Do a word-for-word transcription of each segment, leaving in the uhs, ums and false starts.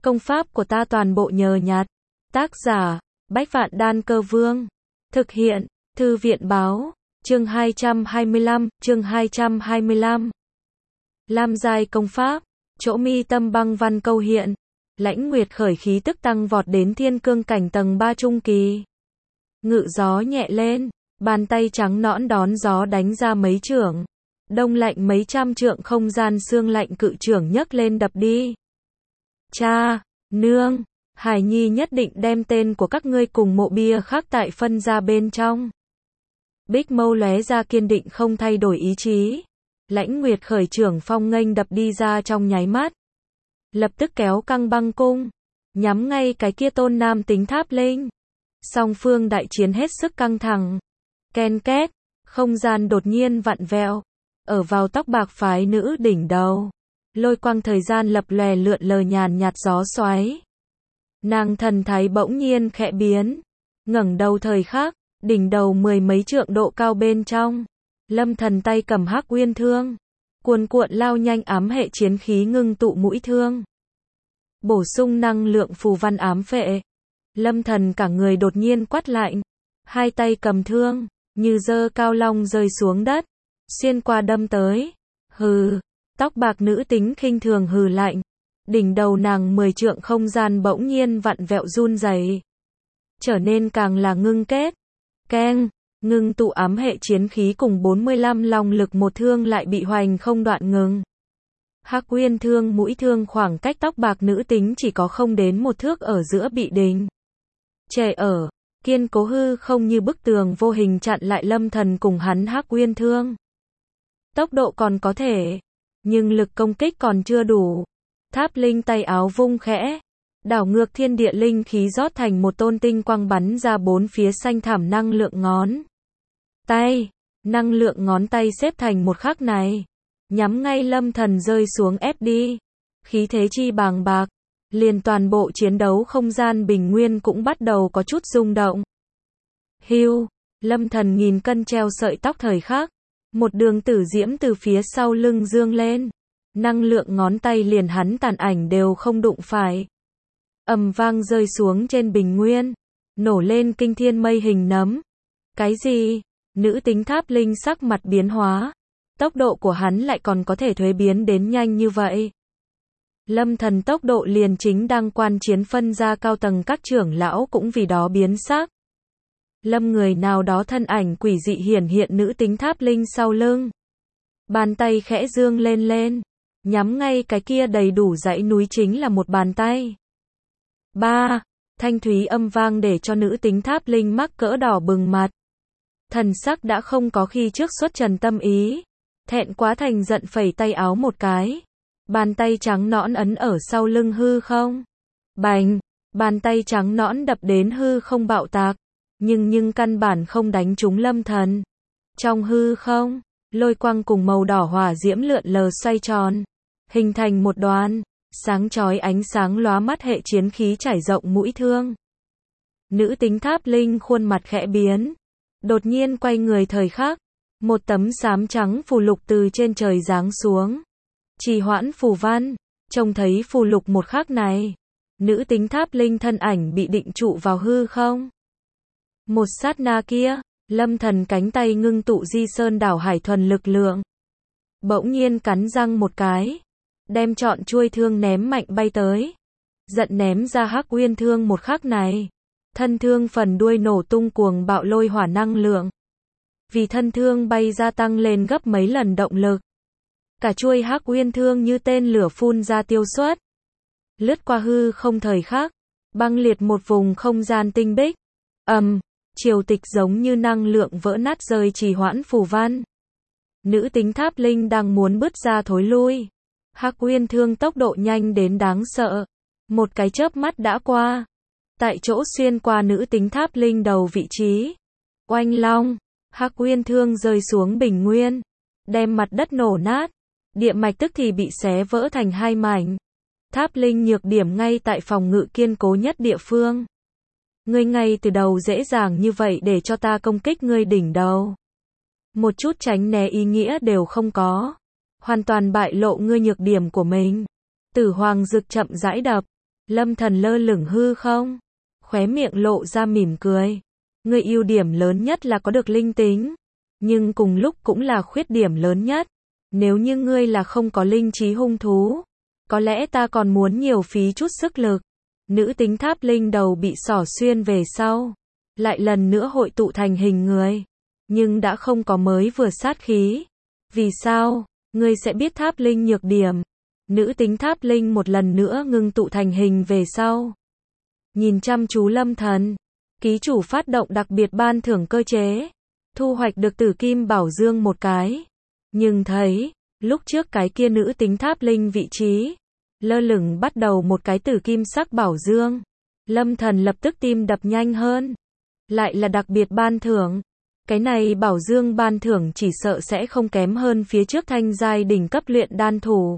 Công pháp của ta toàn bộ nhờ nhặt. Tác giả, Bách Vạn Đan Cơ Vương. Thực hiện, Thư viện Báo. Chương hai trăm hai mươi lăm, chương hai trăm hai mươi lăm. Lam giai công pháp, chỗ mi tâm băng văn câu hiện. Lãnh Nguyệt khởi khí tức tăng vọt đến thiên cương cảnh tầng ba trung kỳ. Ngự gió nhẹ lên, bàn tay trắng nõn đón gió đánh ra mấy chưởng. Đông lạnh mấy trăm trượng không gian xương lạnh cự chưởng nhấc lên đập đi. Cha, nương, Hải Nhi nhất định đem tên của các ngươi cùng mộ bia khắc tại phân ra bên trong. Bích mâu lóe ra kiên định không thay đổi ý chí. Lãnh Nguyệt khởi chưởng phong nghênh đập đi ra trong nháy mắt. Lập tức kéo căng băng cung, nhắm ngay cái kia tôn nam tính tháp linh. Song phương đại chiến hết sức căng thẳng. Ken két, không gian đột nhiên vặn vẹo. Ở vào tóc bạc phái nữ đỉnh đầu. Lôi quang thời gian lập lòe lượn lờ nhàn nhạt gió xoáy. Nàng thần thái bỗng nhiên khẽ biến. Ngẩng đầu thời khắc, đỉnh đầu mười mấy trượng độ cao bên trong. Lâm Thần tay cầm hắc uyên thương. Cuồn cuộn lao nhanh ám hệ chiến khí ngưng tụ mũi thương. Bổ sung năng lượng phù văn ám phệ. Lâm Thần cả người đột nhiên quát lạnh. Hai tay cầm thương, như dơ cao long rơi xuống đất. Xuyên qua đâm tới. Hừ, tóc bạc nữ tính khinh thường hừ lạnh. Đỉnh đầu nàng mười trượng không gian bỗng nhiên vặn vẹo run rẩy, trở nên càng là ngưng kết. Keng, ngưng tụ ám hệ chiến khí cùng bốn mươi lăm long lực một thương lại bị hoành không đoạn ngừng. Hắc uyên thương mũi thương khoảng cách tóc bạc nữ tính chỉ có không đến một thước ở giữa bị đình trệ ở, kiên cố hư không như bức tường vô hình chặn lại Lâm Thần cùng hắn hắc uyên thương. Tốc độ còn có thể, nhưng lực công kích còn chưa đủ. Tháp linh tay áo vung khẽ, đảo ngược thiên địa linh khí rót thành một tôn tinh quang bắn ra bốn phía xanh thảm năng lượng ngón tay. Năng lượng ngón tay xếp thành một khắc này, nhắm ngay Lâm Thần rơi xuống ép đi. Khí thế chi bàng bạc, liền toàn bộ chiến đấu không gian bình nguyên cũng bắt đầu có chút rung động. Hưu, Lâm Thần nghìn cân treo sợi tóc thời khắc, một đường tử diễm từ phía sau lưng dương lên. Năng lượng ngón tay liền hắn tàn ảnh đều không đụng phải. Ầm vang rơi xuống trên bình nguyên, nổ lên kinh thiên mây hình nấm. Cái gì? Nữ tính tháp linh sắc mặt biến hóa. Tốc độ của hắn lại còn có thể thuế biến đến nhanh như vậy. Lâm Thần tốc độ liền chính đang quan chiến phân ra cao tầng các trưởng lão cũng vì đó biến sắc. Lâm người nào đó thân ảnh quỷ dị hiển hiện nữ tính tháp linh sau lưng. Bàn tay khẽ dương lên lên. Nhắm ngay cái kia đầy đủ dãy núi chính là một bàn tay. Ba, thanh thúy âm vang để cho nữ tính tháp linh mắc cỡ đỏ bừng mặt. Thần sắc đã không có khi trước xuất trần tâm ý. Thẹn quá thành giận phẩy tay áo một cái. Bàn tay trắng nõn ấn ở sau lưng hư không. Bành, bàn tay trắng nõn đập đến hư không bạo tạc. Nhưng nhưng căn bản không đánh trúng Lâm Thần. Trong hư không, lôi quang cùng màu đỏ hỏa diễm lượn lờ xoay tròn. Hình thành một đoàn, sáng chói ánh sáng lóa mắt hệ chiến khí trải rộng mũi thương. Nữ tính tháp linh khuôn mặt khẽ biến. Đột nhiên quay người thời khắc. Một tấm xám trắng phù lục từ trên trời giáng xuống. Trì hoãn phù văn. Trông thấy phù lục một khắc này. Nữ tính tháp linh thân ảnh bị định trụ vào hư không. Một sát na kia, Lâm Thần cánh tay ngưng tụ di sơn đảo hải thuần lực lượng. Bỗng nhiên cắn răng một cái. Đem trọn chuôi thương ném mạnh bay tới. Giận ném ra hắc uyên thương một khắc này. Thân thương phần đuôi nổ tung cuồng bạo lôi hỏa năng lượng. Vì thân thương bay ra tăng lên gấp mấy lần động lực. Cả chuôi hắc uyên thương như tên lửa phun ra tiêu xuất. Lướt qua hư không thời khắc. Băng liệt một vùng không gian tinh bích. Ầm, um, triều tịch giống như năng lượng vỡ nát rơi trì hoãn phù văn. Nữ tính tháp linh đang muốn bứt ra thối lui. Hắc uyên thương tốc độ nhanh đến đáng sợ. Một cái chớp mắt đã qua. Tại chỗ xuyên qua nữ tính tháp linh đầu vị trí. Oanh long, hắc uyên thương rơi xuống bình nguyên. Đem mặt đất nổ nát. Địa mạch tức thì bị xé vỡ thành hai mảnh. Tháp linh nhược điểm ngay tại phòng ngự kiên cố nhất địa phương. Ngươi ngay từ đầu dễ dàng như vậy để cho ta công kích ngươi đỉnh đầu. Một chút tránh né ý nghĩa đều không có. Hoàn toàn bại lộ ngươi nhược điểm của mình. Tử hoàng dực chậm rãi đập. Lâm Thần lơ lửng hư không, khóe miệng lộ ra mỉm cười. Ngươi ưu điểm lớn nhất là có được linh tính, nhưng cùng lúc cũng là khuyết điểm lớn nhất. Nếu như ngươi là không có linh trí hung thú, có lẽ ta còn muốn nhiều phí chút sức lực. Nữ tính tháp linh đầu bị xỏ xuyên về sau, lại lần nữa hội tụ thành hình người, nhưng đã không có mới vừa sát khí. Vì sao? Ngươi sẽ biết tháp linh nhược điểm. Nữ tính tháp linh một lần nữa ngưng tụ thành hình về sau. Nhìn chăm chú Lâm Thần, ký chủ phát động đặc biệt ban thưởng cơ chế, thu hoạch được tử kim bảo dương một cái. Nhưng thấy, lúc trước cái kia nữ tính tháp linh vị trí, lơ lửng bắt đầu một cái tử kim sắc bảo dương. Lâm Thần lập tức tim đập nhanh hơn. Lại là đặc biệt ban thưởng. Cái này bảo dương ban thưởng chỉ sợ sẽ không kém hơn phía trước thanh giai đỉnh cấp luyện đan thủ.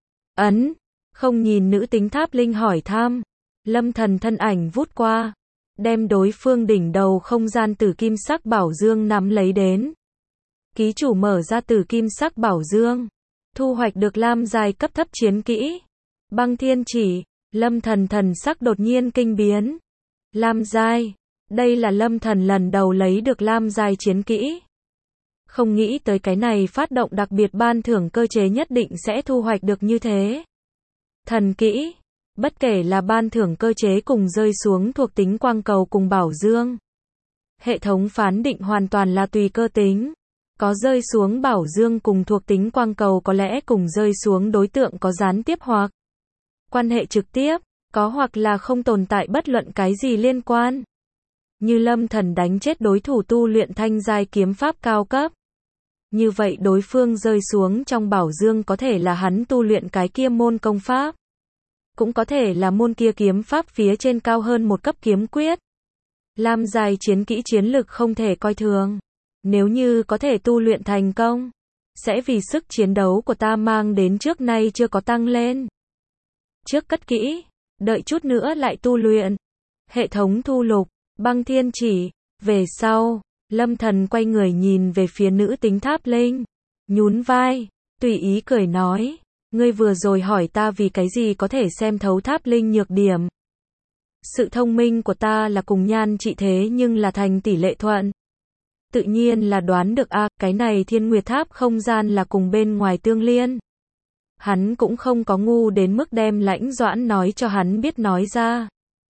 Ấn, không nhìn nữ tính tháp linh hỏi thăm. Lâm Thần thân ảnh vút qua, đem đối phương đỉnh đầu không gian tử kim sắc bảo dương nắm lấy đến. Ký chủ mở ra tử kim sắc bảo dương, thu hoạch được lam giai cấp thấp chiến kỹ. Băng thiên chỉ. Lâm Thần thần sắc đột nhiên kinh biến. Lam giai, đây là Lâm Thần lần đầu lấy được lam giai chiến kỹ. Không nghĩ tới cái này phát động đặc biệt ban thưởng cơ chế nhất định sẽ thu hoạch được như thế. Thần kỹ, bất kể là ban thưởng cơ chế cùng rơi xuống thuộc tính quang cầu cùng bảo dương. Hệ thống phán định hoàn toàn là tùy cơ tính. Có rơi xuống bảo dương cùng thuộc tính quang cầu có lẽ cùng rơi xuống đối tượng có gián tiếp hoặc quan hệ trực tiếp, có hoặc là không tồn tại bất luận cái gì liên quan. Như Lâm Thần đánh chết đối thủ tu luyện thanh giai kiếm pháp cao cấp. Như vậy đối phương rơi xuống trong bảo dương có thể là hắn tu luyện cái kia môn công pháp. Cũng có thể là môn kia kiếm pháp phía trên cao hơn một cấp kiếm quyết. Lam giai chiến kỹ chiến lực không thể coi thường. Nếu như có thể tu luyện thành công, sẽ vì sức chiến đấu của ta mang đến trước nay chưa có tăng lên. Trước cất kỹ, đợi chút nữa lại tu luyện. Hệ thống thu lục, băng thiên chỉ. Về sau, Lâm Thần quay người nhìn về phía nữ tính tháp linh, nhún vai, tùy ý cười nói, ngươi vừa rồi hỏi ta vì cái gì có thể xem thấu tháp linh nhược điểm. Sự thông minh của ta là cùng nhan trị thế nhưng là thành tỷ lệ thuận. Tự nhiên là đoán được a, à, cái này thiên nguyệt tháp không gian là cùng bên ngoài tương liên. Hắn cũng không có ngu đến mức đem Lãnh Doãn nói cho hắn biết nói ra.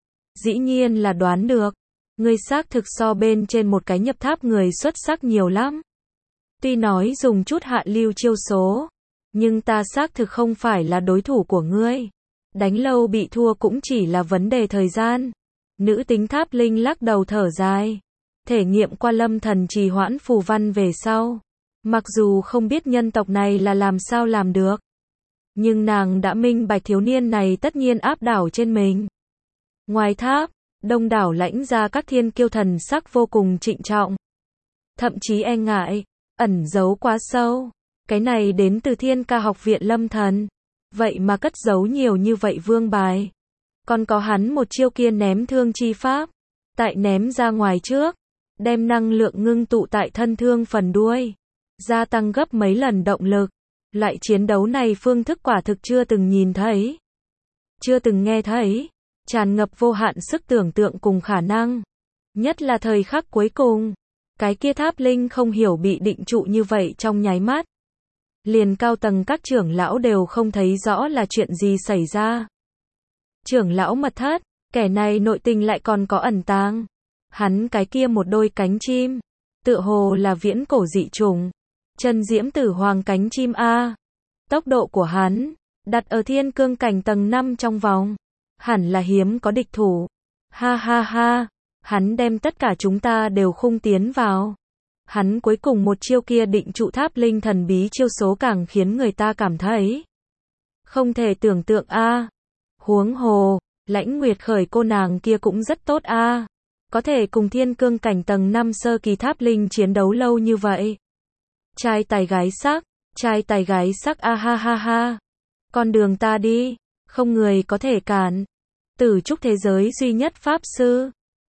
Dĩ nhiên là đoán được. Ngươi xác thực so bên trên một cái nhập tháp người xuất sắc nhiều lắm. Tuy nói dùng chút hạ lưu chiêu số, nhưng ta xác thực không phải là đối thủ của ngươi. Đánh lâu bị thua cũng chỉ là vấn đề thời gian. Nữ tính tháp linh lắc đầu thở dài. Thể nghiệm qua Lâm Thần trì hoãn phù văn về sau. Mặc dù không biết nhân tộc này là làm sao làm được, nhưng nàng đã minh bạch thiếu niên này tất nhiên áp đảo trên mình. Ngoài tháp, đông đảo lãnh gia các thiên kiêu thần sắc vô cùng trịnh trọng. Thậm chí e ngại, ẩn giấu quá sâu. Cái này đến từ Thiên Ca học viện Lâm Thần. Vậy mà cất giấu nhiều như vậy vương bài. Còn có hắn một chiêu kia ném thương chi pháp. Tại ném ra ngoài trước, đem năng lượng ngưng tụ tại thân thương phần đuôi, gia tăng gấp mấy lần động lực. Loại chiến đấu này phương thức quả thực chưa từng nhìn thấy, chưa từng nghe thấy, tràn ngập vô hạn sức tưởng tượng cùng khả năng. Nhất là thời khắc cuối cùng, cái kia tháp linh không hiểu bị định trụ như vậy trong nháy mắt. Liền cao tầng các trưởng lão đều không thấy rõ là chuyện gì xảy ra. Trưởng lão mật thất, kẻ này nội tình lại còn có ẩn tàng. Hắn cái kia một đôi cánh chim, tựa hồ là viễn cổ dị trùng. Chân diễm tử hoàng cánh chim A. Tốc độ của hắn, đặt ở thiên cương cảnh tầng năm trong vòng. Hẳn là hiếm có địch thủ. Ha ha ha, hắn đem tất cả chúng ta đều khung tiến vào. Hắn cuối cùng một chiêu kia định trụ tháp linh thần bí chiêu số càng khiến người ta cảm thấy không thể tưởng tượng a. Huống hồ, Lãnh Nguyệt Khởi cô nàng kia cũng rất tốt a. Có thể cùng thiên cương cảnh tầng năm sơ kỳ tháp linh chiến đấu lâu như vậy. Trai tài gái sắc, trai tài gái sắc a ha ha ha. Con đường ta đi, không người có thể cản. Tử trúc thế giới duy nhất pháp sư.